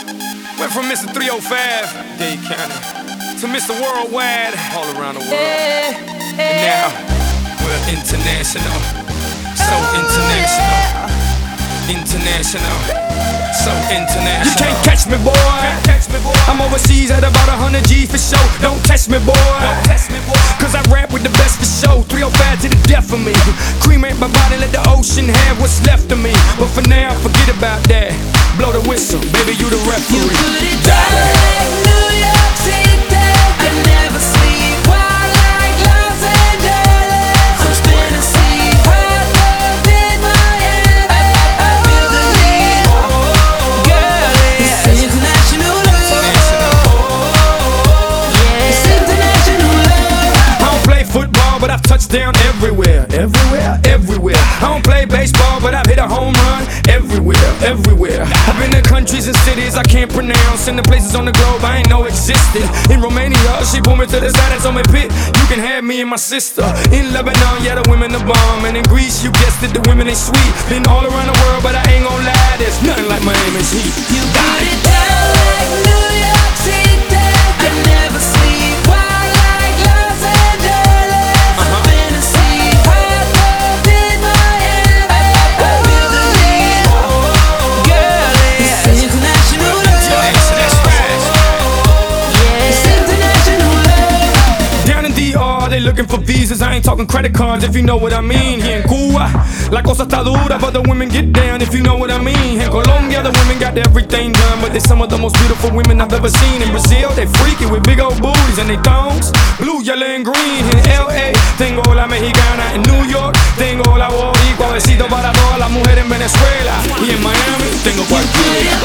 Went from Mr. 305, Dade County, to Mr. Worldwide, all around the world. And now, we're international, so international. International, so international. You can't catch me, boy. I'm overseas at about 100 G's for show. Don't test me, boy. Cause I rap with the best for show. 305 to the death of me. Cremate my body, let the ocean have what's left of me. But for now, forget about that. Blow the whistle, baby, you the referee. You put it down like New York City. I never sleep wild like Los Angeles. I'm spinning sleep hard up in Miami. I feel the heat, girl. It's international love. Yeah, it's international love. I don't play football, but I've touched down everywhere. Everywhere. I don't play baseball, but I've hit a home run everywhere. I've been to countries and cities I can't pronounce, and the places on the globe I ain't know existed. In Romania, she pulled me to the side and told me, Pit, you can have me and my sister. In Lebanon, yeah, the women are bomb. And in Greece, you guessed it, the women ain't sweet. Been all around the world, but I ain't gon' lie, there's nothing like Miami's heat. You put it down like New York City. I never sleep wild like Los Angeles. I'm spinning sleep hard up in Miami. I feel the heat, girl. It's international love. Yeah, it's international love. Down in DR, they looking for visas. I ain't talking credit cards, if you know what I mean. Here in Cuba, la cosa está dura, but the women get down, if you know what I mean. In Colombia, the women got everything done, but they're some of the most beautiful women I've ever seen. In Brazil, they freaky with big old booties and they thongs, blue, yellow, and green. In LA, tengo la mexicana. In New York, tengo la boricua. Besito para todas las mujeres en Venezuela. Y en Miami, tengo cualquiera.